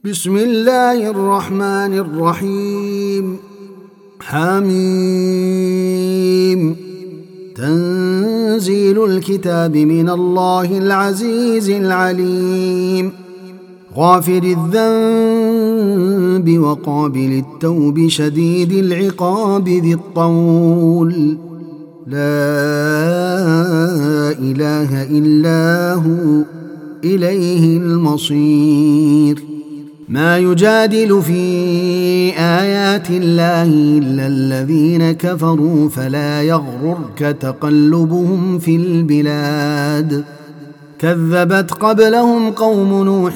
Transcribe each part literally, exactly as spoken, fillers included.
بسم الله الرحمن الرحيم. حميم. تنزيل الكتاب من الله العزيز العليم، غافر الذنب وقابل التوب شديد العقاب ذي الطول، لا إله إلا هو إليه المصير. ما يجادل في آيات الله إلا الذين كفروا فلا يغررك تقلبهم في البلاد. كذبت قبلهم قوم نوح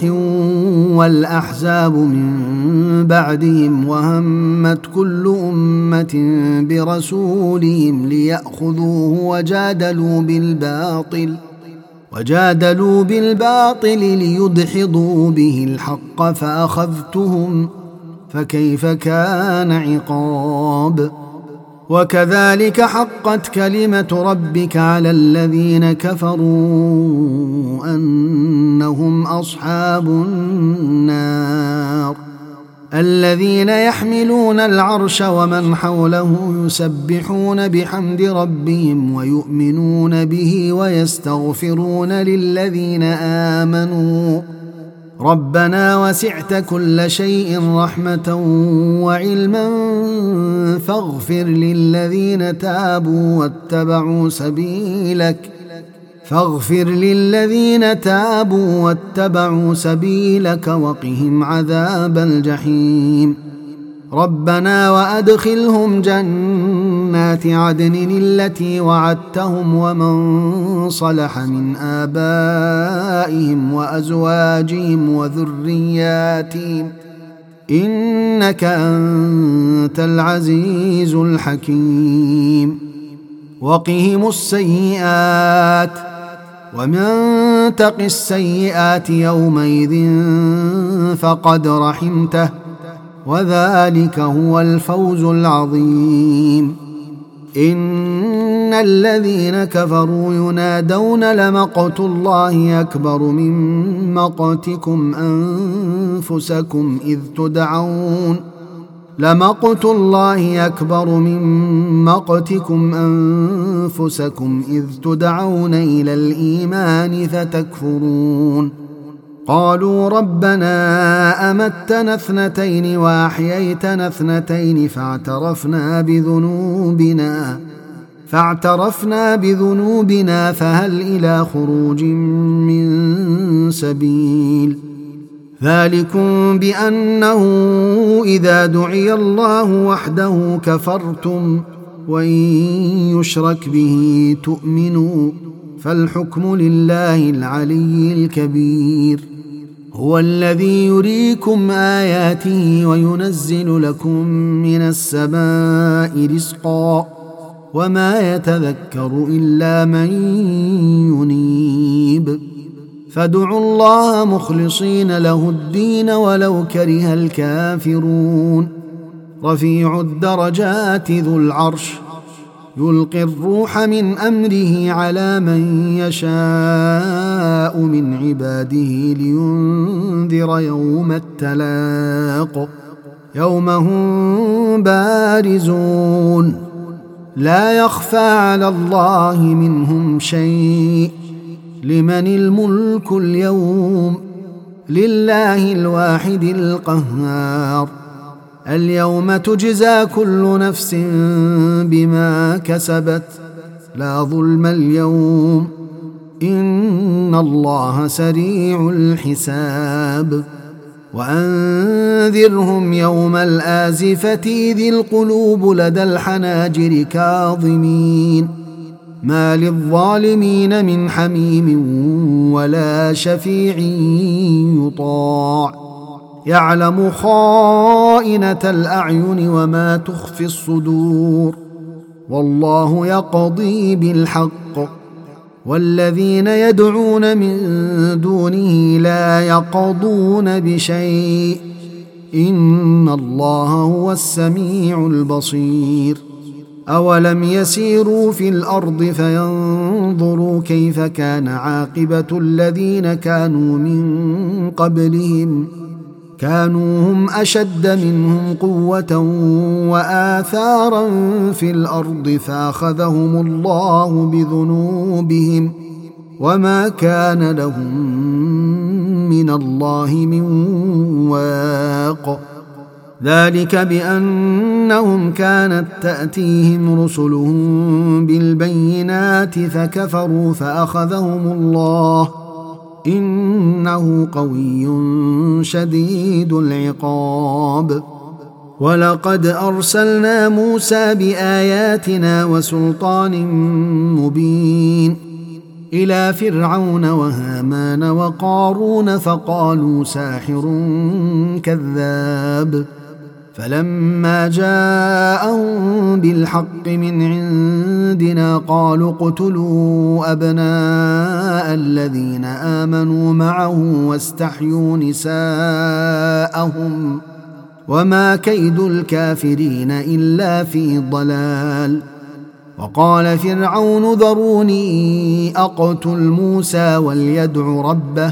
والأحزاب من بعدهم، وهمت كل أمة برسولهم ليأخذوه وجادلوا بالباطل وجادلوا بالباطل ليدحضوا به الحق فأخذتهم، فكيف كان عقاب. وكذلك حقت كلمة ربك على الذين كفروا أنهم أصحاب النار، الذين يحملون العرش ومن حوله يسبحون بحمد ربهم ويؤمنون به ويستغفرون للذين آمنوا ربنا وسعت كل شيء رحمة وعلما فاغفر للذين تابوا واتبعوا سبيلك فاغفر للذين تابوا واتبعوا سبيلك وقهم عذاب الجحيم. ربنا وأدخلهم جنات عدن التي وعدتهم ومن صلح من آبائهم وأزواجهم وذرياتهم إنك أنت العزيز الحكيم. وقهم السيئات، ومن تق السيئات يومئذ فقد رحمته، وذلك هو الفوز العظيم. إن الذين كفروا ينادون لمقت الله أكبر من مقتكم أنفسكم إذ تدعون لمقت الله أكبر من مقتكم أنفسكم إذ تدعون إلى الإيمان فتكفرون. قالوا ربنا أمتنا اثنتين وأحييتنا اثنتين فاعترفنا بذنوبنا فاعترفنا بذنوبنا فهل إلى خروج من سبيل. ذلكم بأنه إذا دعي الله وحده كفرتم وإن يشرك به تؤمنوا، فالحكم لله العلي الكبير. هو الذي يريكم آياته وينزل لكم من السماء رزقا، وما يتذكر إلا من ينيب. فادعوا الله مخلصين له الدين ولو كره الكافرون. رفيع الدرجات ذو العرش يلقي الروح من أمره على من يشاء من عباده لينذر يوم التلاق، يوم هم بارزون لا يخفى على الله منهم شيء. لمن الملك اليوم؟ لله الواحد القهار. اليوم تجزى كل نفس بما كسبت، لا ظلم اليوم إن الله سريع الحساب. وأنذرهم يوم الآزفة ذي القلوب لدى الحناجر كاظمين، ما للظالمين من حميم ولا شفيع يطاع، يعلم خائنة الأعين وما تخفي الصدور، والله يقضي بالحق، والذين يدعون من دونه لا يقضون بشيء إن الله هو السميع البصير. أولم يسيروا في الأرض فينظروا كيف كان عاقبة الذين كانوا من قبلهم كانوا هم أشد منهم قوة وآثارا في الأرض فأخذهم الله بذنوبهم وما كان لهم من الله من واق. ذلك بأنهم كانت تأتيهم رسلهم بالبينات فكفروا فأخذهم الله إنه قوي شديد العقاب. ولقد أرسلنا موسى بآياتنا وسلطان مبين إلى فرعون وهامان وقارون فقالوا ساحر كذاب. فلما جاءهم بالحق من عندنا قالوا اقتلوا أبناء الذين آمنوا معه واستحيوا نساءهم وما كيد الكافرين إلا في ضلال. وقال فرعون ذروني أقتل موسى وليدع ربه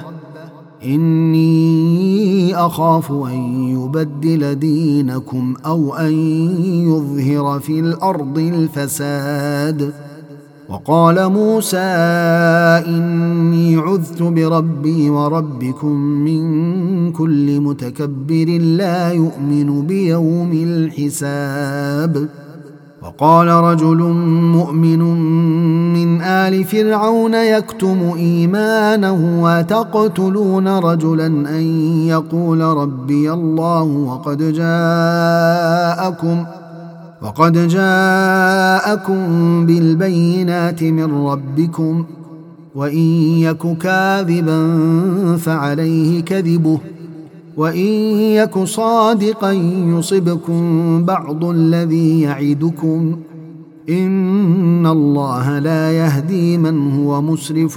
إني أخاف أن يبدل دينكم أو أن يظهر في الأرض الفساد. وقال موسى إني عذت بربي وربكم من كل متكبر لا يؤمن بيوم الحساب. وقال رجل مؤمن من آل فرعون يكتم إيمانه وتقتلون رجلا أن يقول ربي الله وقد جاءكم وقد جاءكم بالبينات من ربكم وإن يك كاذبا فعليه كذبه وإن يك صادقا يصبكم بعض الذي يعدكم إن الله لا يهدي من هو مسرف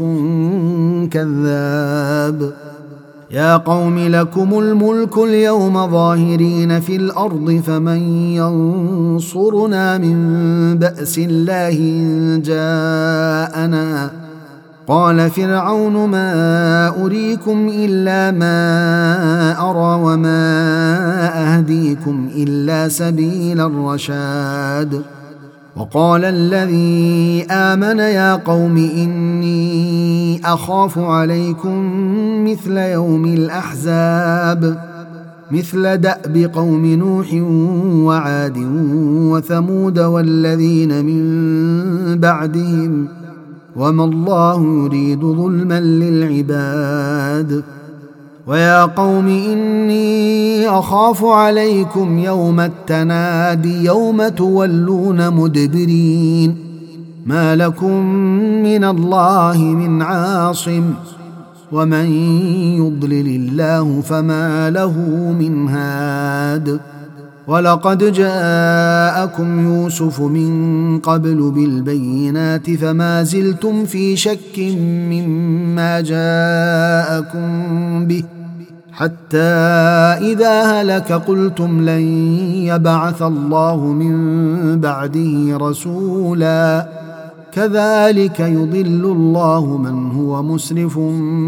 كذاب. يا قوم لكم الملك اليوم ظاهرين في الأرض فمن ينصرنا من بأس الله إن جاءنا. قال فرعون ما أريكم إلا ما أرى وما أهديكم إلا سبيل الرشاد. وقال الذي آمن يا قوم إني أخاف عليكم مثل يوم الأحزاب مثل دأب قوم نوح وعاد وثمود والذين من بعدهم وما الله يريد ظلما للعباد. ويا قوم إني أخاف عليكم يوم التنادي يوم تولون مدبرين ما لكم من الله من عاصم ومن يضلل الله فما له من هاد. ولقد جاءكم يوسف من قبل بالبينات فما زلتم في شك مما جاءكم به حتى إذا هلك قلتم لن يبعث الله من بعده رسولا كذلك يضل الله من هو مسرف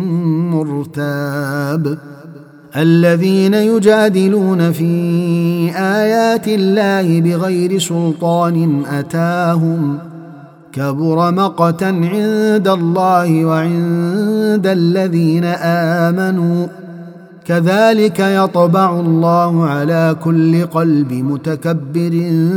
مرتاب. الذين يجادلون في آيات الله بغير سلطان أتاهم كبر مقتا عند الله وعند الذين آمنوا كذلك يطبع الله على كل قلب متكبر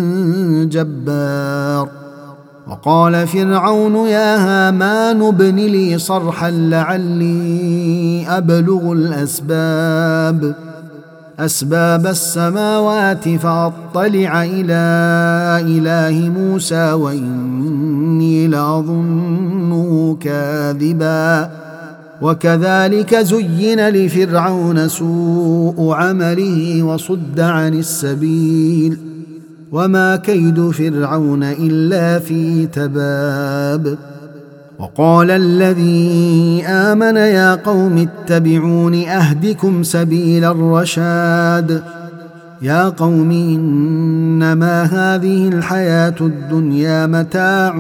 جبار. وقال فرعون يا هامان ابن لي صرحا لعلي أبلغ الأسباب أسباب السماوات فأطلع إلى إله موسى وإني لأظنه كاذبا. وكذلك زين لفرعون سوء عمله وصد عن السبيل وما كيد فرعون إلا في تباب. وقال الذي آمن يا قوم اتبعون أهدكم سبيل الرشاد. يا قوم إنما هذه الحياة الدنيا متاع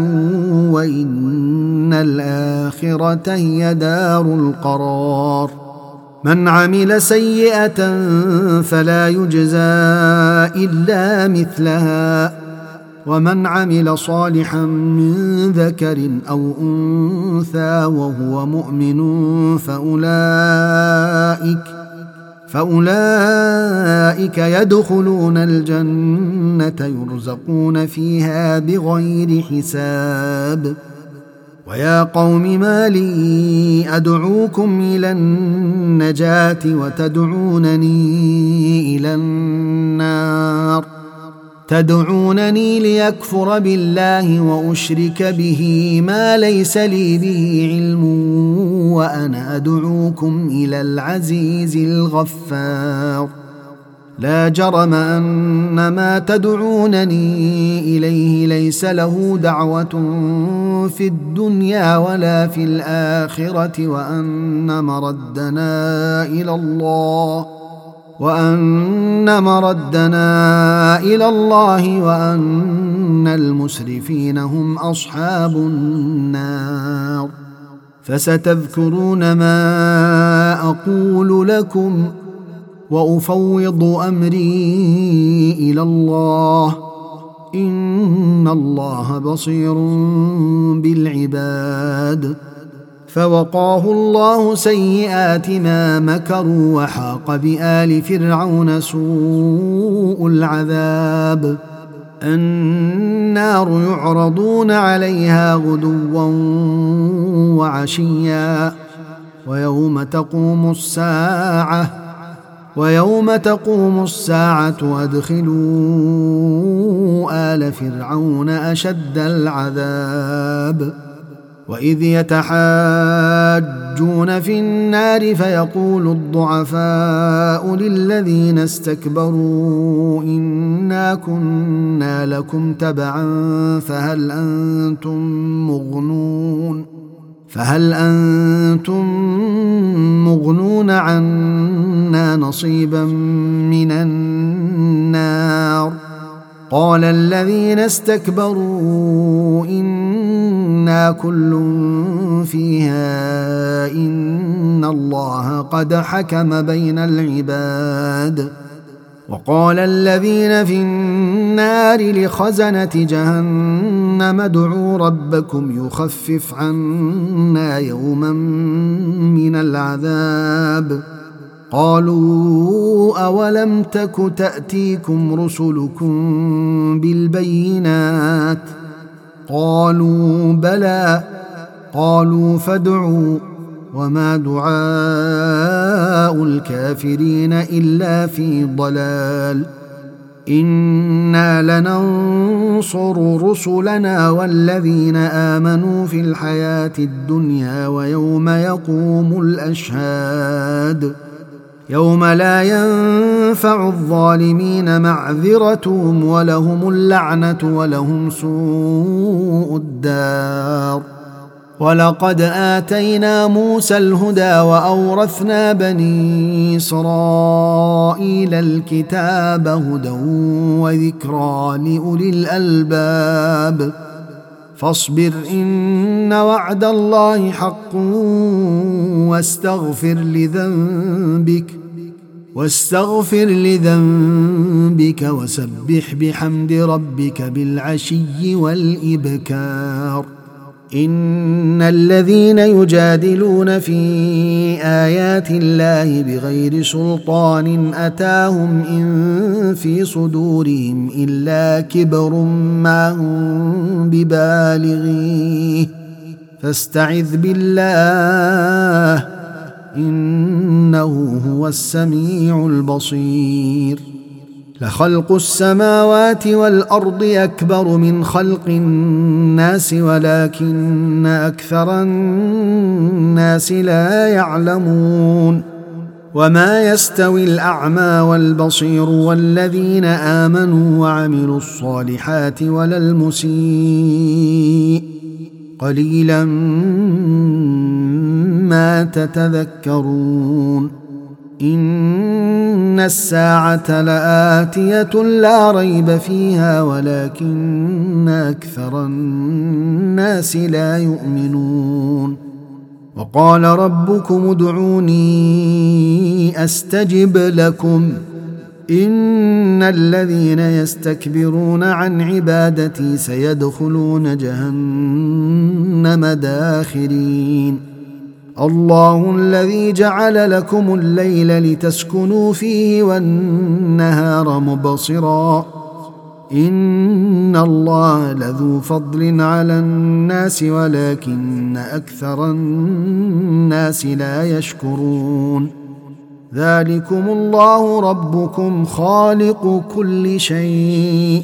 وإن الآخرة هي دار القرار. من عمل سيئة فلا يجزى إلا مثلها ومن عمل صالحا من ذكر أو أنثى وهو مؤمن فأولئك فأولئك يدخلون الجنة يرزقون فيها بغير حساب. ويا قوم ما لي أدعوكم إلى النجاة وتدعونني إلى النار تدعونني ليكفر بالله وأشرك به ما ليس لي به علم وأنا أدعوكم إلى العزيز الغفار. لا جرم أن ما تدعونني إليه ليس له دعوة في الدنيا ولا في الآخرة وأن مردنا إلى الله وأن مردنا إلى الله وأن المسرفين هم أصحاب النار. فستذكرون ما أقول لكم وأفوض أمري إلى الله إن الله بصير بالعباد. فوقاه الله سيئات ما مكروا وحاق بآل فرعون سوء العذاب. النار يعرضون عليها غدوا وعشيا ويوم تقوم الساعة ويوم تقوم الساعة أدخلوا آل فرعون أشد العذاب. وإذ يتحاجون في النار فيقول الضعفاء للذين استكبروا إنا كنا لكم تبعا فهل أنتم مغنون فهل أنتم مغنون عنا نصيبا من النار. قال الذين استكبروا إنا كل فيها إن الله قد حكم بين العباد. وقال الذين في النار لخزنة جهنم ادعوا ربكم يخفف عنا يوما من العذاب. قالوا أولم تك تأتيكم رسلكم بالبينات قالوا بلى قالوا فادعوا وما دعاء الكافرين إلا في ضلال. إنا لننصر رسلنا والذين آمنوا في الحياة الدنيا ويوم يقوم الأشهاد يوم لا ينفع الظالمين معذرتهم ولهم اللعنة ولهم سوء الدار. ولقد آتينا موسى الهدى وأورثنا بني إسرائيل الكتاب هدى وذكرى لأولي الألباب. فاصبر إن وعد الله حق واستغفر لذنبك واستغفر لذنبك وسبح بحمد ربك بالعشي والإبكار. إن الذين يجادلون في آيات الله بغير سلطان أتاهم إن في صدورهم إلا كبر ما هم ببالغيه فاستعذ بالله إنه هو السميع البصير. لخلق السماوات والأرض أكبر من خلق الناس ولكن أكثر الناس لا يعلمون. وما يستوي الأعمى والبصير والذين آمنوا وعملوا الصالحات ولا المسيء قليلا ما تتذكرون. إن الساعة لآتية لا ريب فيها ولكن أكثر الناس لا يؤمنون. وقال ربكم ادعوني أستجب لكم إن الذين يستكبرون عن عبادتي سيدخلون جهنم داخرين الله الذي جعل لكم الليل لتسكنوا فيه والنهار مبصرا إن الله لذو فضل على الناس ولكن أكثر الناس لا يشكرون ذلكم الله ربكم خالق كل شيء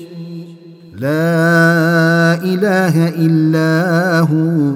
لا إله إلا هو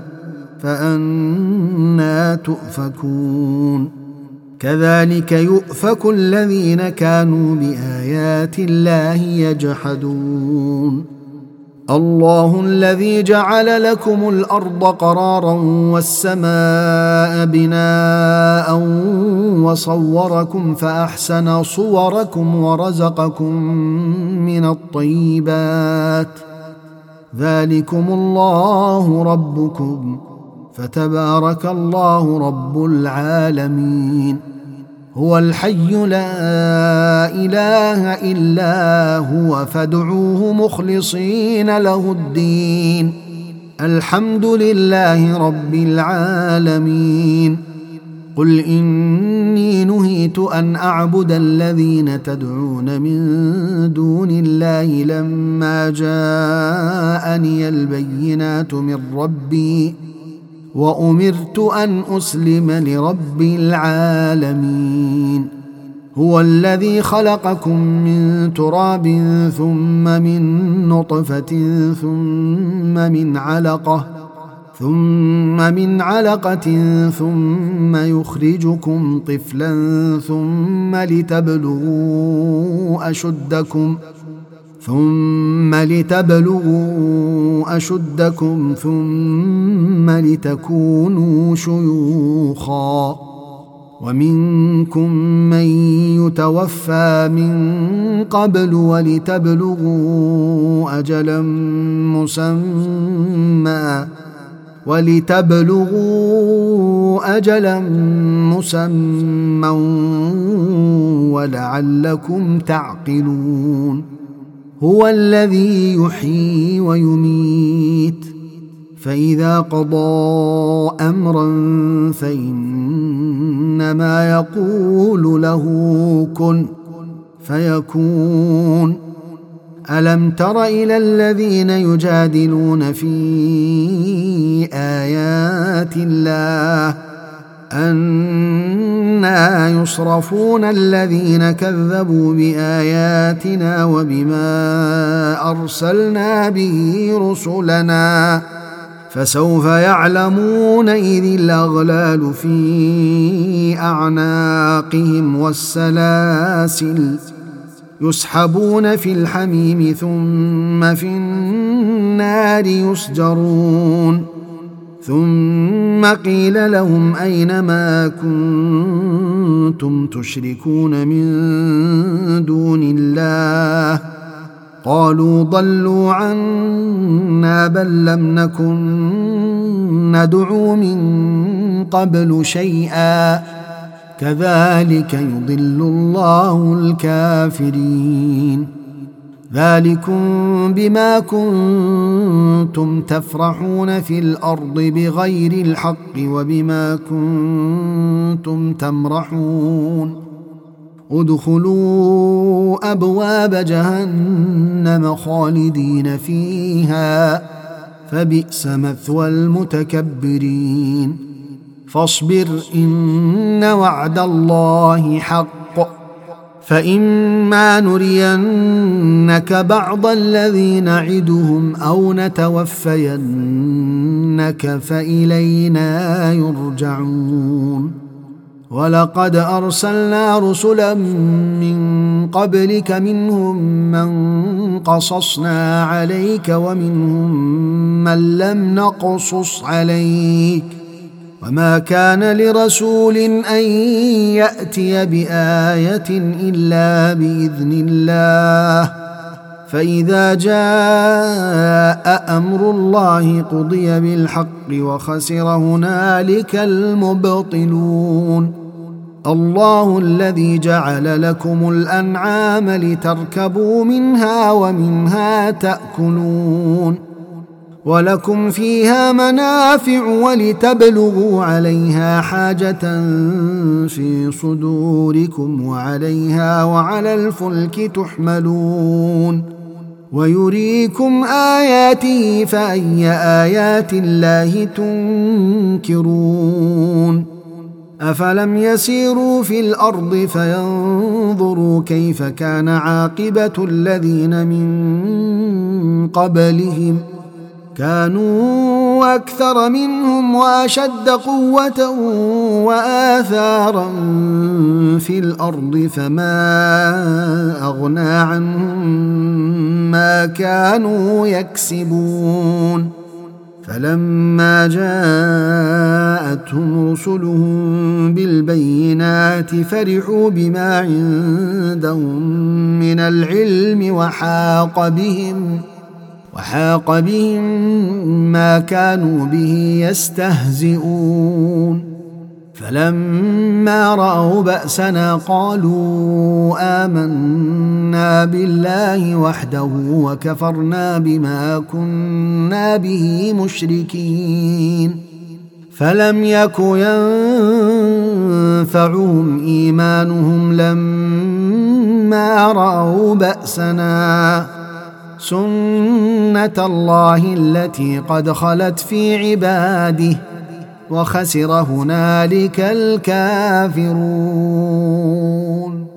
فأنى تؤفكون كذلك يؤفك الذين كانوا بآيات الله يجحدون الله الذي جعل لكم الأرض قرارا والسماء بناء وصوركم فأحسن صوركم ورزقكم من الطيبات ذلكم الله ربكم فتبارك الله رب العالمين هو الحي لا إله إلا هو فادعوه مخلصين له الدين الحمد لله رب العالمين قل إني نهيت أن أعبد الذين تدعون من دون الله لما جاءني البينات من ربي وأمرت أن أسلم لرب العالمين هو الذي خلقكم من تراب ثم من نطفة ثم من علقة ثم من علقة ثم يخرجكم طفلا ثم لتبلغوا أشدكم ثم لتبلغوا أشدكم ثم لتكونوا شيوخا ومنكم من يتوفى من قبل ولتبلغوا أجلا مسمى ولتبلغوا أجلا مسمى ولعلكم تعقلون هو الذي يحيي ويميت فإذا قضى أمرا فإنما يقول له كن فيكون ألم تر إلى الذين يجادلون في آيات الله أنى يصرفون الذين كذبوا بآياتنا وبما أرسلنا به رسلنا فسوف يعلمون إذ الأغلال في أعناقهم والسلاسل يسحبون في الحميم ثم في النار يسجرون ثم قيل لهم أين ما كنتم تشركون من دون الله قالوا ضلوا عنا بل لم نكن ندعو من قبل شيئا كذلك يضل الله الكافرين ذلكم بما كنتم تفرحون في الأرض بغير الحق وبما كنتم تمرحون ادخلوا أبواب جهنم خالدين فيها فبئس مثوى المتكبرين فاصبر إن وعد الله حق فإما نرينك بعض الذي نعدهم أو نتوفينك فإلينا يرجعون ولقد أرسلنا رسلا من قبلك منهم من قصصنا عليك ومنهم من لم نقصص عليك وما كان لرسول أن يأتي بآية إلا بإذن الله فإذا جاء أمر الله قضي بالحق وخسر هنالك المبطلون. الله الذي جعل لكم الأنعام لتركبوا منها ومنها تأكلون ولكم فيها منافع ولتبلغوا عليها حاجة في صدوركم وعليها وعلى الفلك تحملون ويريكم آياته فأي آيات الله تنكرون. أفلم يسيروا في الأرض فينظروا كيف كان عاقبة الذين من قبلهم كانوا أكثر منهم وأشد قوة وآثارا في الأرض فما أغنى عنهم ما كانوا يكسبون. فلما جاءتهم رسلهم بالبينات فرحوا بما عندهم من العلم وحاق بهم وحاق بهم ما كانوا به يستهزئون. فلما رأوا بأسنا قالوا آمنا بالله وحده وكفرنا بما كنا به مشركين. فلم يك ينفعهم إيمانهم لما رأوا بأسنا سنة الله التي قد خلت في عباده وخسر هنالك الكافرون.